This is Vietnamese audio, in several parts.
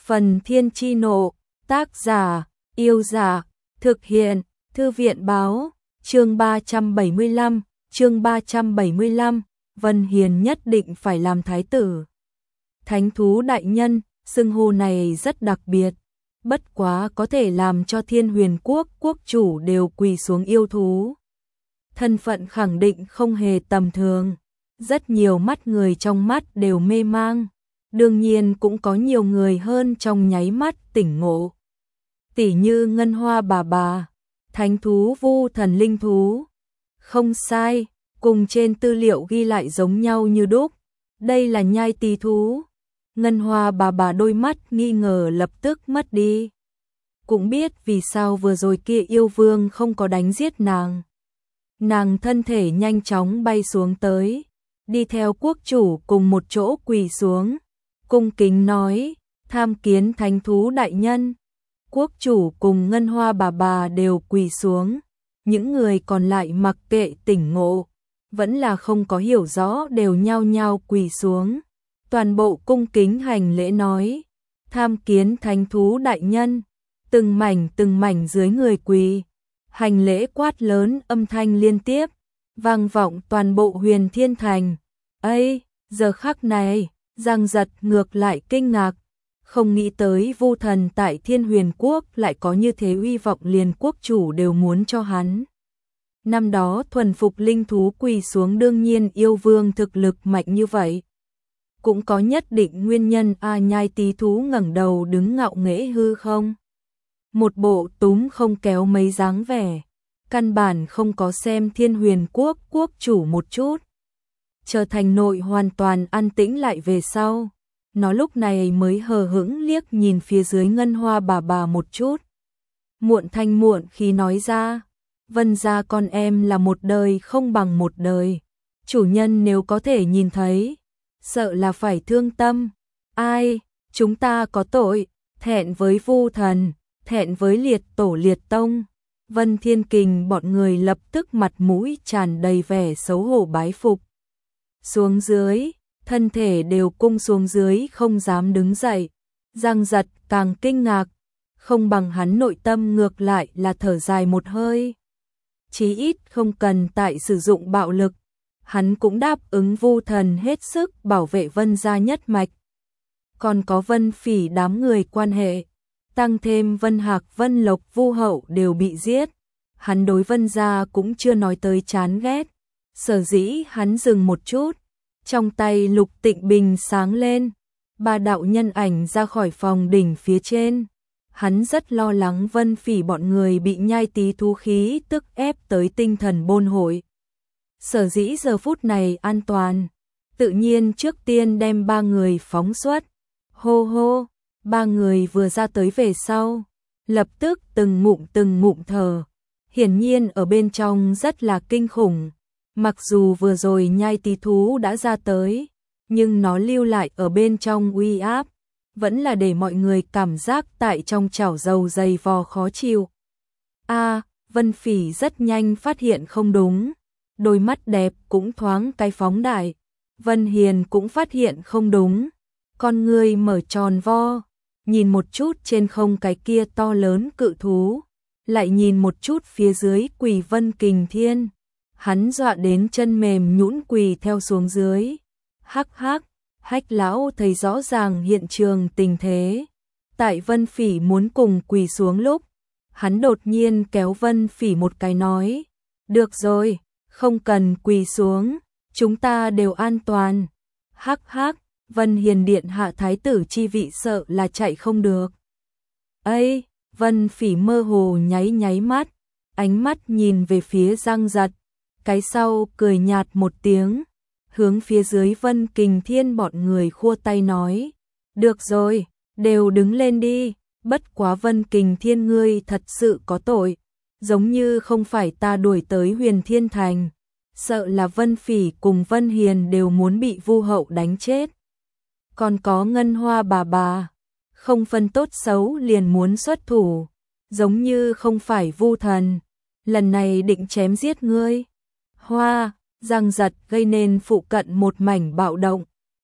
Phần Thiên Chi Nộ, tác giả, Yêu Giả, thực hiện, Thư viện Báo, chương 375, Vân Hiền nhất định phải làm thái tử. Thánh thú đại nhân, xưng hô này rất đặc biệt, bất quá có thể làm cho Thiên Huyền Quốc quốc chủ đều quỳ xuống yêu thú. Thân phận khẳng định không hề tầm thường, rất nhiều mắt người trong mắt đều mê mang. Đương nhiên cũng có nhiều người hơn trong nháy mắt tỉnh ngộ. Tỉ như Ngân Hoa bà, thánh thú vu thần linh thú. Không sai, cùng trên tư liệu ghi lại giống nhau như đúc. Đây là nhai tỳ thú. Ngân Hoa bà đôi mắt nghi ngờ lập tức mất đi. Cũng biết vì sao vừa rồi kia yêu vương không có đánh giết nàng. Nàng thân thể nhanh chóng bay xuống tới, đi theo quốc chủ cùng một chỗ quỳ xuống. Cung kính nói, tham kiến thánh thú đại nhân. Quốc chủ cùng Ngân Hoa bà đều quỳ xuống. Những người còn lại mặc kệ tỉnh ngộ, vẫn là không có hiểu rõ đều nhao nhao quỳ xuống. Toàn bộ cung kính hành lễ nói, tham kiến thánh thú đại nhân. Từng mảnh dưới người quỳ. Hành lễ quát lớn âm thanh liên tiếp, vang vọng toàn bộ Huyền Thiên Thành. Ây, giờ khắc này, Giang Giật ngược lại kinh ngạc, không nghĩ tới vu thần tại Thiên Huyền Quốc lại có như thế uy vọng, liền quốc chủ đều muốn cho hắn. Năm đó thuần phục linh thú quỳ xuống, đương nhiên yêu vương thực lực mạnh như vậy. Cũng có nhất định nguyên nhân. Nhai tỳ thú ngẩng đầu đứng ngạo nghễ hư không. Một bộ túm không kéo mấy dáng vẻ, căn bản không có xem Thiên Huyền Quốc quốc chủ một chút. Chờ thành nội hoàn toàn an tĩnh lại về sau, nó lúc này mới hờ hững liếc nhìn phía dưới Ngân Hoa bà một chút. Muộn thanh muộn khí nói ra, Vân gia con em là một đời không bằng một đời. Chủ nhân nếu có thể nhìn thấy, sợ là phải thương tâm. Ai, chúng ta có tội, thẹn với vu thần, thẹn với liệt tổ liệt tông. Vân Thiên Kình bọn người lập tức mặt mũi tràn đầy vẻ xấu hổ bái phục. Xuống dưới, thân thể đều cung xuống dưới không dám đứng dậy. Giang Giật càng kinh ngạc, không bằng hắn nội tâm ngược lại là thở dài một hơi. Chí ít không cần tại sử dụng bạo lực, hắn cũng đáp ứng vu thần hết sức bảo vệ Vân gia nhất mạch. Còn có Vân Phỉ đám người quan hệ, tăng thêm Vân Hạc, Vân Lộc, Vu Hậu đều bị giết. Hắn đối Vân gia cũng chưa nói tới chán ghét. Sở dĩ hắn dừng một chút, trong tay Lục Tịnh Bình sáng lên, ba đạo nhân ảnh ra khỏi phòng đỉnh phía trên. Hắn rất lo lắng Vân Phỉ bọn người bị nhai tỳ thú khí tức ép tới tinh thần bôn hội. Sở dĩ giờ phút này an toàn, tự nhiên trước tiên đem ba người phóng xuất. Hô hô, ba người vừa ra tới về sau, lập tức từng ngụm thở. Hiển nhiên ở bên trong rất là kinh khủng. Mặc dù vừa rồi nhai tỳ thú đã ra tới, nhưng nó lưu lại ở bên trong uy áp, vẫn là để mọi người cảm giác tại trong chảo dầu dày vò khó chịu. Vân Phỉ rất nhanh phát hiện không đúng, đôi mắt đẹp cũng thoáng cái phóng đại. Vân Hiền cũng phát hiện không đúng, con người mở tròn vo, nhìn một chút trên không cái kia to lớn cự thú, lại nhìn một chút phía dưới quỳ Vân Kình Thiên. Hắn dọa đến chân mềm nhũn quỳ theo xuống dưới. Hắc, Hách lão thấy rõ ràng hiện trường tình thế. Tại Vân Phỉ muốn cùng quỳ xuống lúc, hắn đột nhiên kéo Vân Phỉ một cái nói, được rồi, không cần quỳ xuống, chúng ta đều an toàn. Hắc, Vân Hiền điện hạ thái tử chi vị sợ là chạy không được. Ây, Vân Phỉ mơ hồ nháy mắt, ánh mắt nhìn về phía Giang Giật. Cái sau cười nhạt một tiếng, hướng phía dưới Vân Kình Thiên bọn người khua tay nói, được rồi, đều đứng lên đi. Bất quá Vân Kình Thiên ngươi thật sự có tội, giống như không phải ta đuổi tới Huyền Thiên Thành, sợ là Vân Phỉ cùng Vân Hiền đều muốn bị Vu Hậu đánh chết. Còn có Ngân Hoa bà, không phân tốt xấu liền muốn xuất thủ, giống như không phải vu thần, lần này định chém giết ngươi. Giang Giật gây nên phụ cận một mảnh bạo động,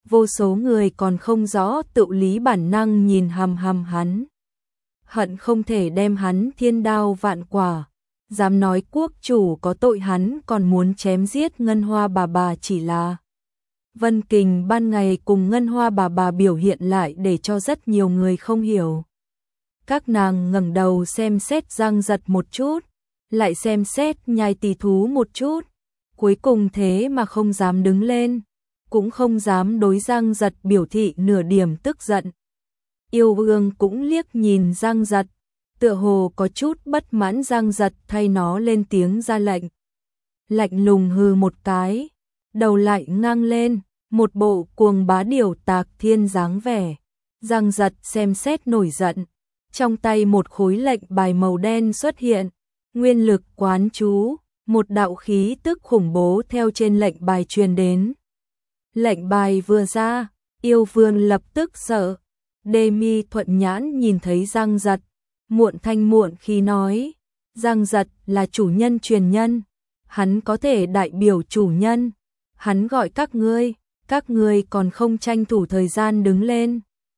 vô số người còn không rõ tự lý bản năng nhìn hằm hằm hắn. Hận không thể đem hắn thiên đao vạn quả, dám nói quốc chủ có tội hắn còn muốn chém giết Ngân Hoa bà chỉ là. Vân Kình ban ngày cùng Ngân Hoa bà biểu hiện lại để cho rất nhiều người không hiểu. Các nàng ngẩng đầu xem xét Giang Giật một chút, lại xem xét Nhai Tỷ Thú một chút, cuối cùng thế mà không dám đứng lên, cũng không dám đối Giang Giật biểu thị nửa điểm tức giận. Yêu Vương cũng liếc nhìn Giang Giật, tựa hồ có chút bất mãn. Giang Giật thay nó lên tiếng ra lệnh. Lạnh lùng hừ một cái, đầu lại ngang lên, một bộ cuồng bá điểu tạc thiên dáng vẻ. Giang Giật xem xét nổi giận, trong tay một khối lệnh bài màu đen xuất hiện, nguyên lực quán chú, một đạo khí tức khủng bố theo trên lệnh bài truyền đến. Lệnh bài vừa ra, Yêu Vương lập tức sợ. Đê Mi thuận nhãn nhìn thấy Giang Giật, muộn thanh muộn khí nói, Giang Giật là chủ nhân truyền nhân, hắn có thể đại biểu chủ nhân, hắn gọi các ngươi còn không tranh thủ thời gian đứng lên.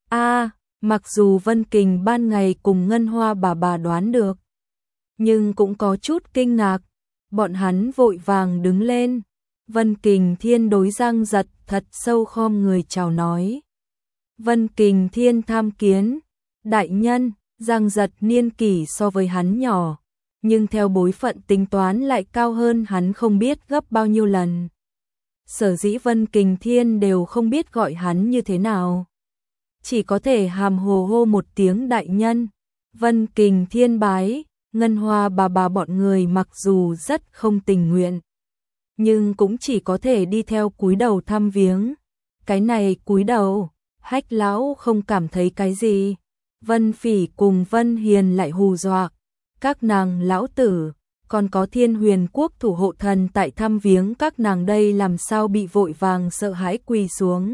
Mặc dù Vân Kình ban ngày cùng Ngân Hoa bà đoán được, nhưng cũng có chút kinh ngạc, bọn hắn vội vàng đứng lên. Vân Kình Thiên đối Giang Giật thật sâu khom người chào nói. Vân Kình Thiên tham kiến, đại nhân. Giang Giật niên kỷ so với hắn nhỏ, nhưng theo bối phận tính toán lại cao hơn hắn không biết gấp bao nhiêu lần. Sở dĩ Vân Kình Thiên đều không biết gọi hắn như thế nào, chỉ có thể hàm hồ hô một tiếng đại nhân. Vân Kình Thiên bái. Ngân Hoa bà bọn người mặc dù rất không tình nguyện, nhưng cũng chỉ có thể đi theo cúi đầu thăm viếng. Cái này cúi đầu, Hách lão không cảm thấy cái gì. Vân Phỉ cùng Vân Hiền lại hù dọa. Các nàng lão tử, còn có Thiên Huyền Quốc thủ hộ thần tại thăm viếng các nàng đây làm sao bị vội vàng sợ hãi quỳ xuống.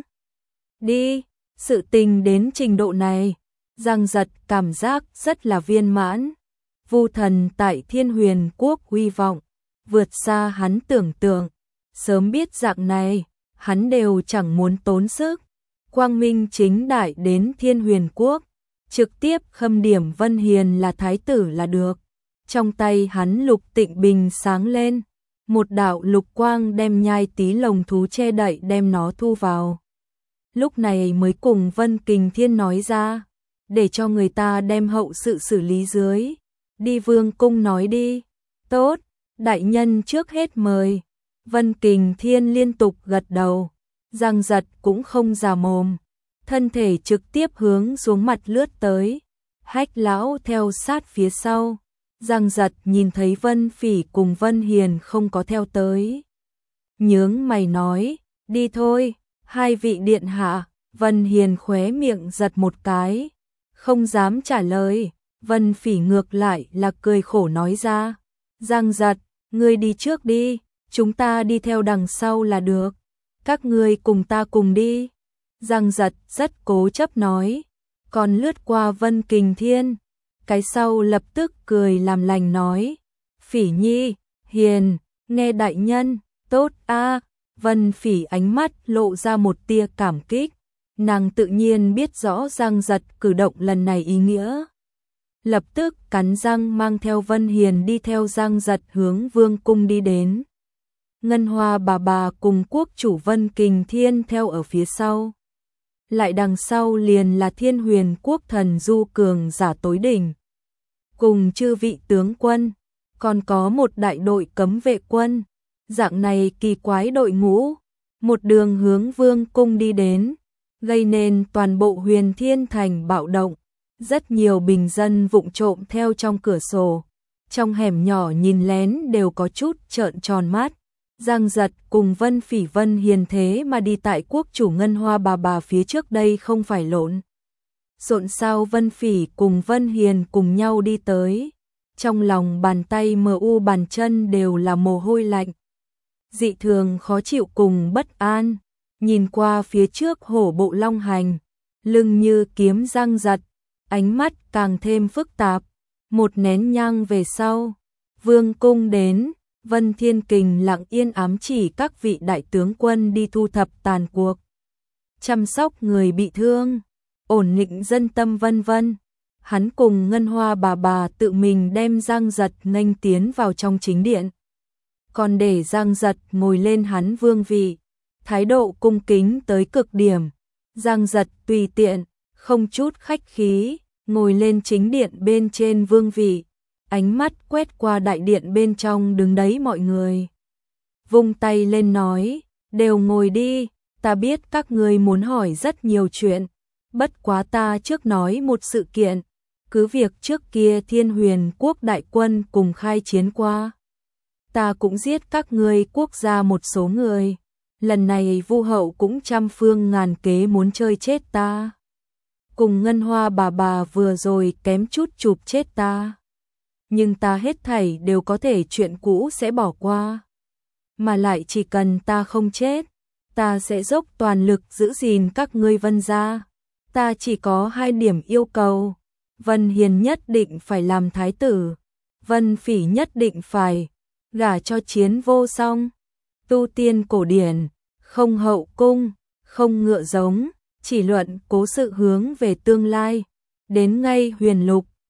Đi, sự tình đến trình độ này, Giang Giật cảm giác rất là viên mãn. Vu thần tại Thiên Huyền Quốc uy vọng, vượt xa hắn tưởng tượng. Sớm biết dạng này, hắn đều chẳng muốn tốn sức. Quang minh chính đại đến Thiên Huyền Quốc, trực tiếp khâm điểm Vân Hiền là thái tử là được. Trong tay hắn lục tịnh bình sáng lên, một đạo lục quang đem Nhai Tí lồng thú che đậy đem nó thu vào. Lúc này mới cùng Vân Kình Thiên nói ra, để cho người ta đem hậu sự xử lý dưới. Đi Vương cung nói đi. Tốt, đại nhân trước hết mời. Vân Kình Thiên liên tục gật đầu. Giang Giật cũng không già mồm, thân thể trực tiếp hướng xuống mặt lướt tới. Hách lão theo sát phía sau. Giang Giật nhìn thấy Vân Phỉ cùng Vân Hiền không có theo tới, nhướng mày nói, đi thôi, hai vị điện hạ. Vân Hiền khóe miệng giật một cái, không dám trả lời. Vân Phỉ ngược lại là cười khổ nói ra, Giang Giật, ngươi đi trước đi, chúng ta đi theo đằng sau là được. Các ngươi cùng ta cùng đi. Giang Giật rất cố chấp nói, còn lướt qua Vân Kình Thiên. Cái sau lập tức cười làm lành nói, Phỉ nhi, Hiền, nghe đại nhân, tốt a. Vân Phỉ ánh mắt lộ ra một tia cảm kích, nàng tự nhiên biết rõ Giang Giật cử động lần này ý nghĩa. Lập tức cắn răng mang theo Vân Hiền đi theo Giang Giật hướng Vương cung đi đến. Ngân Hoa bà cùng quốc chủ Vân Kình Thiên theo ở phía sau. Lại đằng sau liền là Thiên Huyền Quốc thần du cường giả tối đỉnh, cùng chư vị tướng quân, còn có một đại đội cấm vệ quân. Dạng này kỳ quái đội ngũ, một đường hướng Vương cung đi đến, gây nên toàn bộ Huyền Thiên thành bạo động. Rất nhiều bình dân vụng trộm theo trong cửa sổ, trong hẻm nhỏ nhìn lén đều có chút trợn tròn mắt. Giang Giật cùng Vân Phỉ Vân Hiền thế mà đi tại quốc chủ Ngân Hoa bà phía trước đây không phải lộn xộn sao? Vân Phỉ cùng Vân Hiền cùng nhau đi tới, trong lòng bàn tay mờ u bàn chân đều là mồ hôi lạnh, dị thường khó chịu cùng bất an. Nhìn qua phía trước hổ bộ long hành, lưng như kiếm Giang Giật, ánh mắt càng thêm phức tạp. Một nén nhang về sau, Vương cung đến, Vân Thiên Kình lặng yên ám chỉ các vị đại tướng quân đi thu thập tàn cuộc. chăm sóc người bị thương, ổn định dân tâm vân vân. Hắn cùng Ngân Hoa bà tự mình đem Giang Giật nghênh tiến vào trong chính điện. Còn để Giang Giật ngồi lên hắn vương vị, thái độ cung kính tới cực điểm. Giang Giật tùy tiện, không chút khách khí, ngồi lên chính điện bên trên vương vị, ánh mắt quét qua đại điện bên trong đứng đấy mọi người. Vung tay lên nói, đều ngồi đi, ta biết các ngươi muốn hỏi rất nhiều chuyện, bất quá ta trước nói một sự kiện, cứ việc trước kia Thiên Huyền quốc đại quân cùng khai chiến qua. Ta cũng giết các ngươi quốc gia một số người, lần này Vu hậu cũng trăm phương ngàn kế muốn chơi chết ta. Cùng Ngân Hoa bà vừa rồi kém chút chụp chết ta. Nhưng ta hết thảy đều có thể chuyện cũ sẽ bỏ qua. Mà lại chỉ cần ta không chết, ta sẽ dốc toàn lực giữ gìn các ngươi Vân gia. Ta chỉ có 2 điểm yêu cầu. Vân Hiền nhất định phải làm thái tử. Vân Phỉ nhất định phải gả cho Chiến Vô Song. Tu tiên cổ điển, không hậu cung, không ngựa giống, chỉ luận cố sự hướng về tương lai. Đến ngay Huyền Lục,